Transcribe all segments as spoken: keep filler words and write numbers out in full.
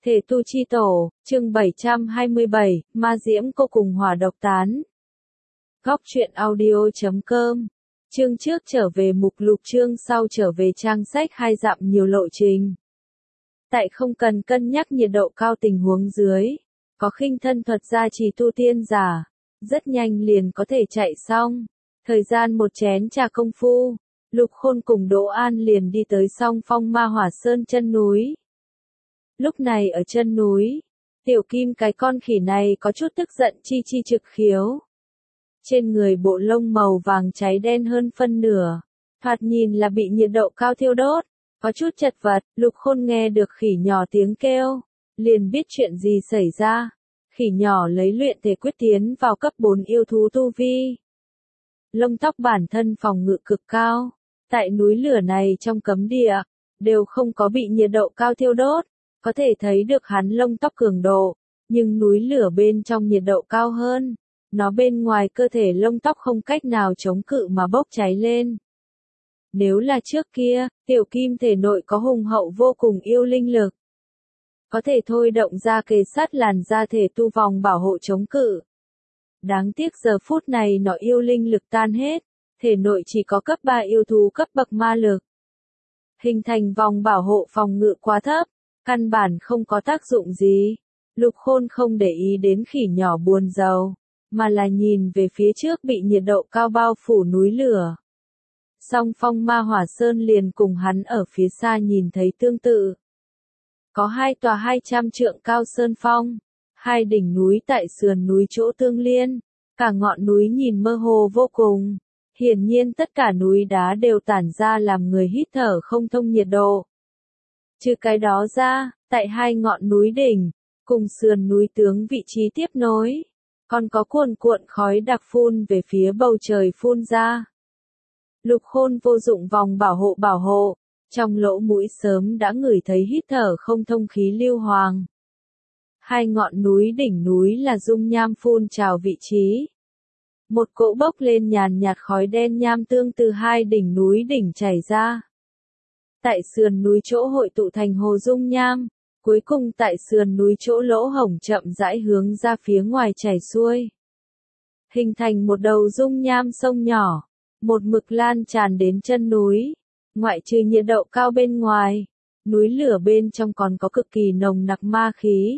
Thể tu chi tổ, chương bảy trăm hai mươi bảy, ma diễm cô cùng hỏa độc tán. Góc truyện audio chấm com. Chương trước trở về mục lục, chương sau trở về trang sách hai dặm nhiều lộ trình. Tại không cần cân nhắc nhiệt độ cao tình huống dưới, có khinh thân thuật gia trì tu tiên giả, rất nhanh liền có thể chạy xong. Thời gian một chén trà công phu, Lục Khôn cùng Đỗ An liền đi tới Song Phong Ma Hỏa Sơn chân núi. Lúc này ở chân núi, Tiểu Kim cái con khỉ này có chút tức giận chi chi trực khiếu. Trên người bộ lông màu vàng cháy đen hơn phân nửa, thoạt nhìn là bị nhiệt độ cao thiêu đốt, có chút chật vật. Lục Khôn nghe được khỉ nhỏ tiếng kêu, liền biết chuyện gì xảy ra. Khỉ nhỏ lấy luyện thể quyết tiến vào cấp bốn yêu thú tu vi. Lông tóc bản thân phòng ngự cực cao, tại núi lửa này trong cấm địa, đều không có bị nhiệt độ cao thiêu đốt. Có thể thấy được hắn lông tóc cường độ, nhưng núi lửa bên trong nhiệt độ cao hơn, nó bên ngoài cơ thể lông tóc không cách nào chống cự mà bốc cháy lên. Nếu là trước kia, Tiểu Kim thể nội có hùng hậu vô cùng yêu linh lực, có thể thôi động ra kề sát làn da thể tu vòng bảo hộ chống cự. Đáng tiếc giờ phút này nó yêu linh lực tan hết, thể nội chỉ có cấp ba yêu thú cấp bậc ma lực. Hình thành vòng bảo hộ phòng ngự quá thấp, căn bản không có tác dụng gì. Lục Khôn không để ý đến khỉ nhỏ buồn rầu, mà là nhìn về phía trước bị nhiệt độ cao bao phủ núi lửa. Song Phong Ma Hỏa Sơn liền cùng hắn ở phía xa nhìn thấy tương tự. Có hai tòa hai trăm trượng cao sơn phong, hai đỉnh núi tại sườn núi chỗ tương liên, cả ngọn núi nhìn mơ hồ vô cùng. Hiển nhiên tất cả núi đá đều tản ra làm người hít thở không thông nhiệt độ. Trừ cái đó ra, tại hai ngọn núi đỉnh, cùng sườn núi tướng vị trí tiếp nối, còn có cuồn cuộn khói đặc phun về phía bầu trời phun ra. Lục Khôn vô dụng vòng bảo hộ bảo hộ, trong lỗ mũi sớm đã ngửi thấy hít thở không thông khí lưu hoàng. Hai ngọn núi đỉnh núi là dung nham phun trào vị trí. Một cỗ bốc lên nhàn nhạt khói đen nham tương từ hai đỉnh núi đỉnh chảy ra. Tại sườn núi chỗ hội tụ thành hồ dung nham, cuối cùng tại sườn núi chỗ lỗ hổng chậm rãi hướng ra phía ngoài chảy xuôi. Hình thành một đầu dung nham sông nhỏ, một mực lan tràn đến chân núi. Ngoại trừ nhiệt độ cao bên ngoài, núi lửa bên trong còn có cực kỳ nồng nặc ma khí.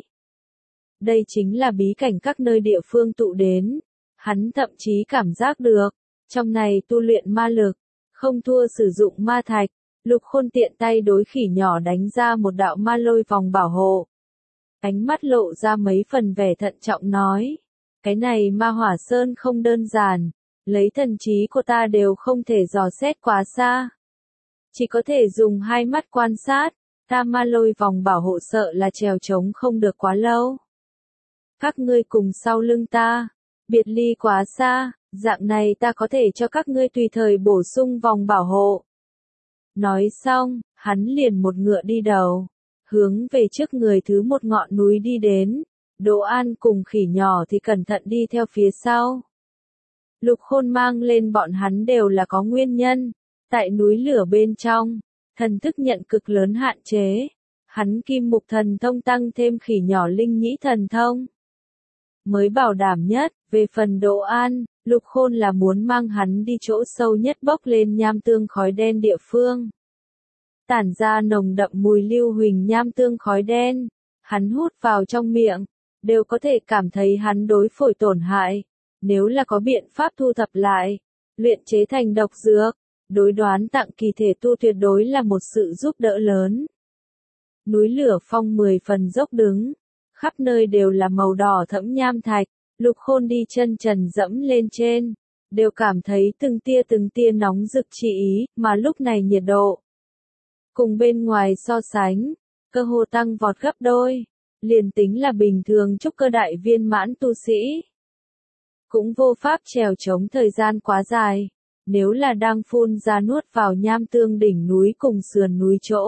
Đây chính là bí cảnh các nơi địa phương tụ đến. Hắn thậm chí cảm giác được, trong này tu luyện ma lực, không thua sử dụng ma thạch. Lục Khôn tiện tay đối khỉ nhỏ đánh ra một đạo ma lôi vòng bảo hộ. Ánh mắt lộ ra mấy phần vẻ thận trọng nói, cái này Ma Hỏa Sơn không đơn giản, lấy thần trí của ta đều không thể dò xét quá xa. Chỉ có thể dùng hai mắt quan sát, ta ma lôi vòng bảo hộ sợ là trèo trống không được quá lâu. Các ngươi cùng sau lưng ta, biệt ly quá xa, dạng này ta có thể cho các ngươi tùy thời bổ sung vòng bảo hộ. Nói xong, hắn liền một ngựa đi đầu, hướng về trước người thứ một ngọn núi đi đến. Đỗ An cùng khỉ nhỏ thì cẩn thận đi theo phía sau. Lục Khôn mang lên bọn hắn đều là có nguyên nhân. Tại núi lửa bên trong, thần thức nhận cực lớn hạn chế. Hắn kim mục thần thông tăng thêm khỉ nhỏ linh nhĩ thần thông. Mới bảo đảm nhất, về phần Đỗ An, Lục Khôn là muốn mang hắn đi chỗ sâu nhất bốc lên nham tương khói đen địa phương. Tản ra nồng đậm mùi lưu huỳnh nham tương khói đen, hắn hút vào trong miệng, đều có thể cảm thấy hắn đối phổi tổn hại. Nếu là có biện pháp thu thập lại, luyện chế thành độc dược, đối đoán tặng kỳ thể tu tuyệt đối là một sự giúp đỡ lớn. Núi lửa phong mười phần dốc đứng, khắp nơi đều là màu đỏ thẫm nham thạch. Lục Khôn đi chân trần dẫm lên trên, đều cảm thấy từng tia từng tia nóng rực chỉ ý, mà lúc này nhiệt độ cùng bên ngoài so sánh, cơ hồ tăng vọt gấp đôi, liền tính là bình thường trúc cơ đại viên mãn tu sĩ, cũng vô pháp trèo chống thời gian quá dài, nếu là đang phun ra nuốt vào nham tương đỉnh núi cùng sườn núi chỗ.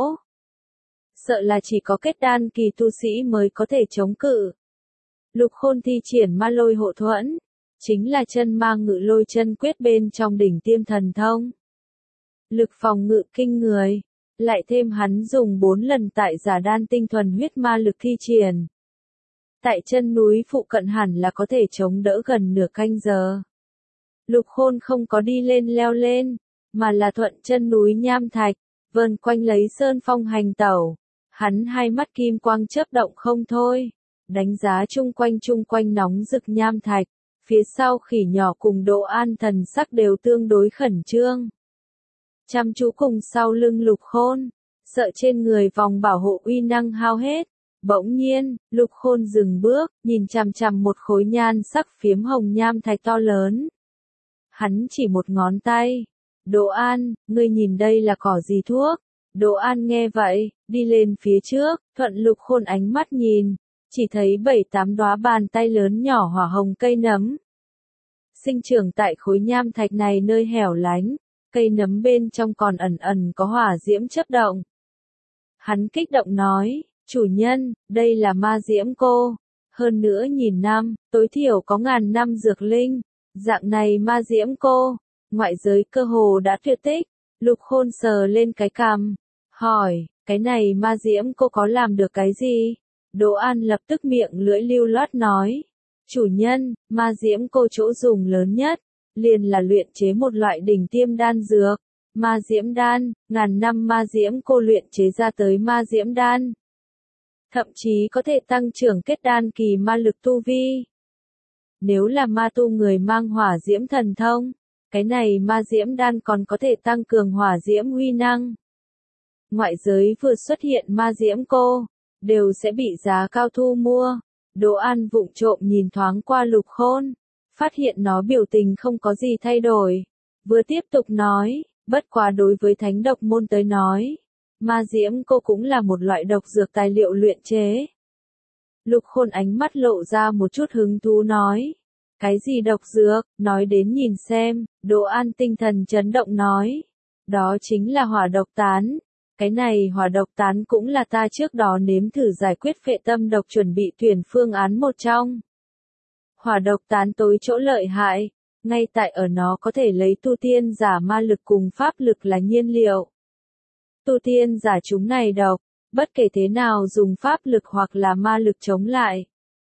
Sợ là chỉ có kết đan kỳ tu sĩ mới có thể chống cự. Lục Khôn thi triển ma lôi hộ thuẫn, chính là chân ma ngự lôi chân quyết bên trong đỉnh tiêm thần thông. Lực phòng ngự kinh người, lại thêm hắn dùng bốn lần tại giả đan tinh thuần huyết ma lực thi triển. Tại chân núi phụ cận hẳn là có thể chống đỡ gần nửa canh giờ. Lục Khôn không có đi lên leo lên, mà là thuận chân núi nham thạch, vờn quanh lấy sơn phong hành tẩu. Hắn hai mắt kim quang chớp động không thôi, đánh giá chung quanh chung quanh nóng rực nham thạch, phía sau khỉ nhỏ cùng Đỗ An thần sắc đều tương đối khẩn trương. Chăm chú cùng sau lưng Lục Khôn, sợ trên người vòng bảo hộ uy năng hao hết. Bỗng nhiên, Lục Khôn dừng bước, nhìn chằm chằm một khối nhan sắc phiếm hồng nham thạch to lớn. Hắn chỉ một ngón tay. Đỗ An, ngươi nhìn đây là cỏ gì thuốc? Đỗ An nghe vậy, đi lên phía trước, thuận Lục Khôn ánh mắt nhìn, chỉ thấy bảy tám đóa bàn tay lớn nhỏ hỏa hồng cây nấm. Sinh trưởng tại khối nham thạch này nơi hẻo lánh, cây nấm bên trong còn ẩn ẩn có hỏa diễm chớp động. Hắn kích động nói, chủ nhân, đây là ma diễm cô. Hơn nữa nhìn năm, tối thiểu có ngàn năm dược linh. Dạng này ma diễm cô, ngoại giới cơ hồ đã tuyệt tích. Lục Khôn sờ lên cái cằm, hỏi, cái này ma diễm cô có làm được cái gì? Đỗ An lập tức miệng lưỡi lưu loát nói, chủ nhân, ma diễm cô chỗ dùng lớn nhất, liền là luyện chế một loại đỉnh tiêm đan dược. Ma diễm đan, ngàn năm ma diễm cô luyện chế ra tới ma diễm đan. Thậm chí có thể tăng trưởng kết đan kỳ ma lực tu vi. Nếu là ma tu người mang hỏa diễm thần thông, cái này ma diễm đan còn có thể tăng cường hỏa diễm uy năng. Ngoại giới vừa xuất hiện ma diễm cô, đều sẽ bị giá cao thu mua. Đỗ An vụng trộm nhìn thoáng qua Lục Khôn, phát hiện nó biểu tình không có gì thay đổi. Vừa tiếp tục nói, bất quá đối với thánh độc môn tới nói, ma diễm cô cũng là một loại độc dược tài liệu luyện chế. Lục Khôn ánh mắt lộ ra một chút hứng thú nói, cái gì độc dược, nói đến nhìn xem. Đỗ An tinh thần chấn động nói, đó chính là hỏa độc tán. Cái này hỏa độc tán cũng là ta trước đó nếm thử giải quyết phệ tâm độc chuẩn bị tuyển phương án một trong. Hỏa độc tán tối chỗ lợi hại, ngay tại ở nó có thể lấy tu tiên giả ma lực cùng pháp lực là nhiên liệu. Tu tiên giả chúng này độc, bất kể thế nào dùng pháp lực hoặc là ma lực chống lại,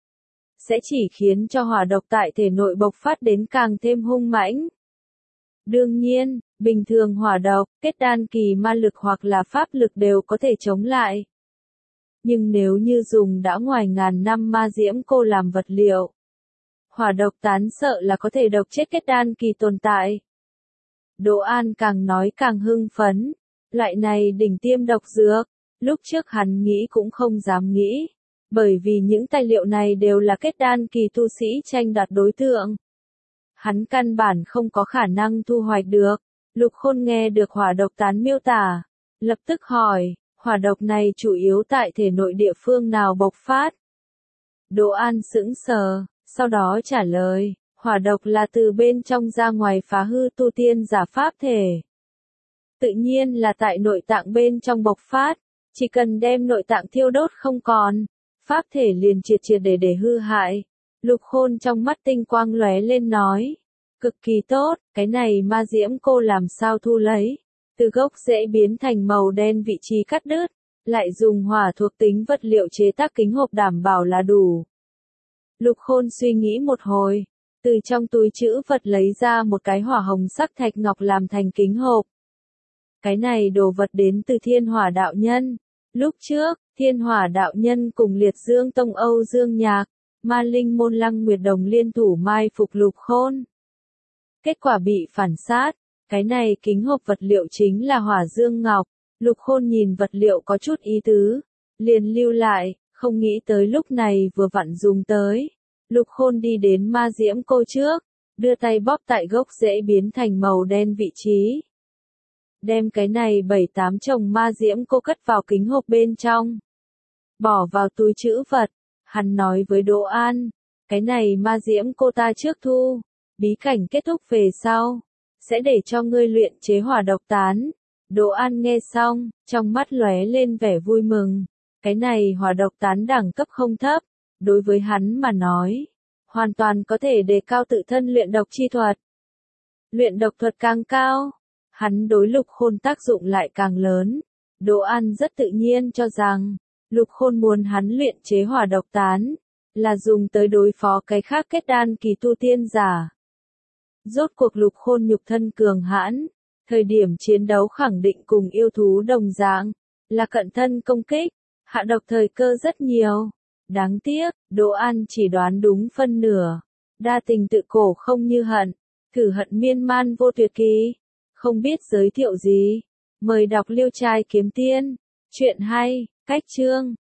sẽ chỉ khiến cho hỏa độc tại thể nội bộc phát đến càng thêm hung mãnh. Đương nhiên, bình thường hỏa độc, kết đan kỳ ma lực hoặc là pháp lực đều có thể chống lại. Nhưng nếu như dùng đã ngoài ngàn năm ma diễm cô làm vật liệu, hỏa độc tán sợ là có thể độc chết kết đan kỳ tồn tại. Đỗ An càng nói càng hưng phấn, loại này đỉnh tiêm độc dược, lúc trước hắn nghĩ cũng không dám nghĩ, bởi vì những tài liệu này đều là kết đan kỳ tu sĩ tranh đoạt đối tượng. Hắn căn bản không có khả năng thu hoạch được. Lục Khôn nghe được hỏa độc tán miêu tả, lập tức hỏi, hỏa độc này chủ yếu tại thể nội địa phương nào bộc phát? Đỗ An sững sờ, sau đó trả lời, hỏa độc là từ bên trong ra ngoài phá hư tu tiên giả pháp thể. Tự nhiên là tại nội tạng bên trong bộc phát, chỉ cần đem nội tạng thiêu đốt không còn, pháp thể liền triệt triệt để để hư hại. Lục Khôn trong mắt tinh quang lóe lên nói, cực kỳ tốt, cái này ma diễm cô làm sao thu lấy, từ gốc rễ biến thành màu đen vị trí cắt đứt, lại dùng hỏa thuộc tính vật liệu chế tác kính hộp đảm bảo là đủ. Lục Khôn suy nghĩ một hồi, từ trong túi trữ vật lấy ra một cái hỏa hồng sắc thạch ngọc làm thành kính hộp. Cái này đồ vật đến từ Thiên Hỏa đạo nhân. Lúc trước, Thiên Hỏa đạo nhân cùng Liệt Dương Tông Âu Dương Nhạc, Ma Linh môn Lăng Nguyệt Đồng liên thủ mai phục Lục Khôn. Kết quả bị phản sát, cái này kính hộp vật liệu chính là hỏa dương ngọc. Lục Khôn nhìn vật liệu có chút ý tứ, liền lưu lại, không nghĩ tới lúc này vừa vặn dùng tới. Lục Khôn đi đến ma diễm cô trước, đưa tay bóp tại gốc rễ biến thành màu đen vị trí. Đem cái này bảy tám chồng ma diễm cô cất vào kính hộp bên trong. Bỏ vào túi trữ vật, hắn nói với Đỗ An, cái này ma diễm cô ta trước thu, bí cảnh kết thúc về sau, sẽ để cho ngươi luyện chế hỏa độc tán. Đỗ An nghe xong, trong mắt lóe lên vẻ vui mừng, cái này hỏa độc tán đẳng cấp không thấp, đối với hắn mà nói, hoàn toàn có thể đề cao tự thân luyện độc chi thuật. Luyện độc thuật càng cao, hắn đối Lục Khôn tác dụng lại càng lớn. Đỗ An rất tự nhiên cho rằng, Lục Khôn muốn hắn luyện chế hỏa độc tán, là dùng tới đối phó cái khác kết đan kỳ tu tiên giả. Rốt cuộc Lục Khôn nhục thân cường hãn, thời điểm chiến đấu khẳng định cùng yêu thú đồng dạng, là cận thân công kích, hạ độc thời cơ rất nhiều. Đáng tiếc, Đỗ An chỉ đoán đúng phân nửa. Đa tình tự cổ không như hận, thử hận miên man vô tuyệt kỳ. Không biết giới thiệu gì, mời đọc Liêu Trai Kiếm Tiên. Chuyện hay, cách chương.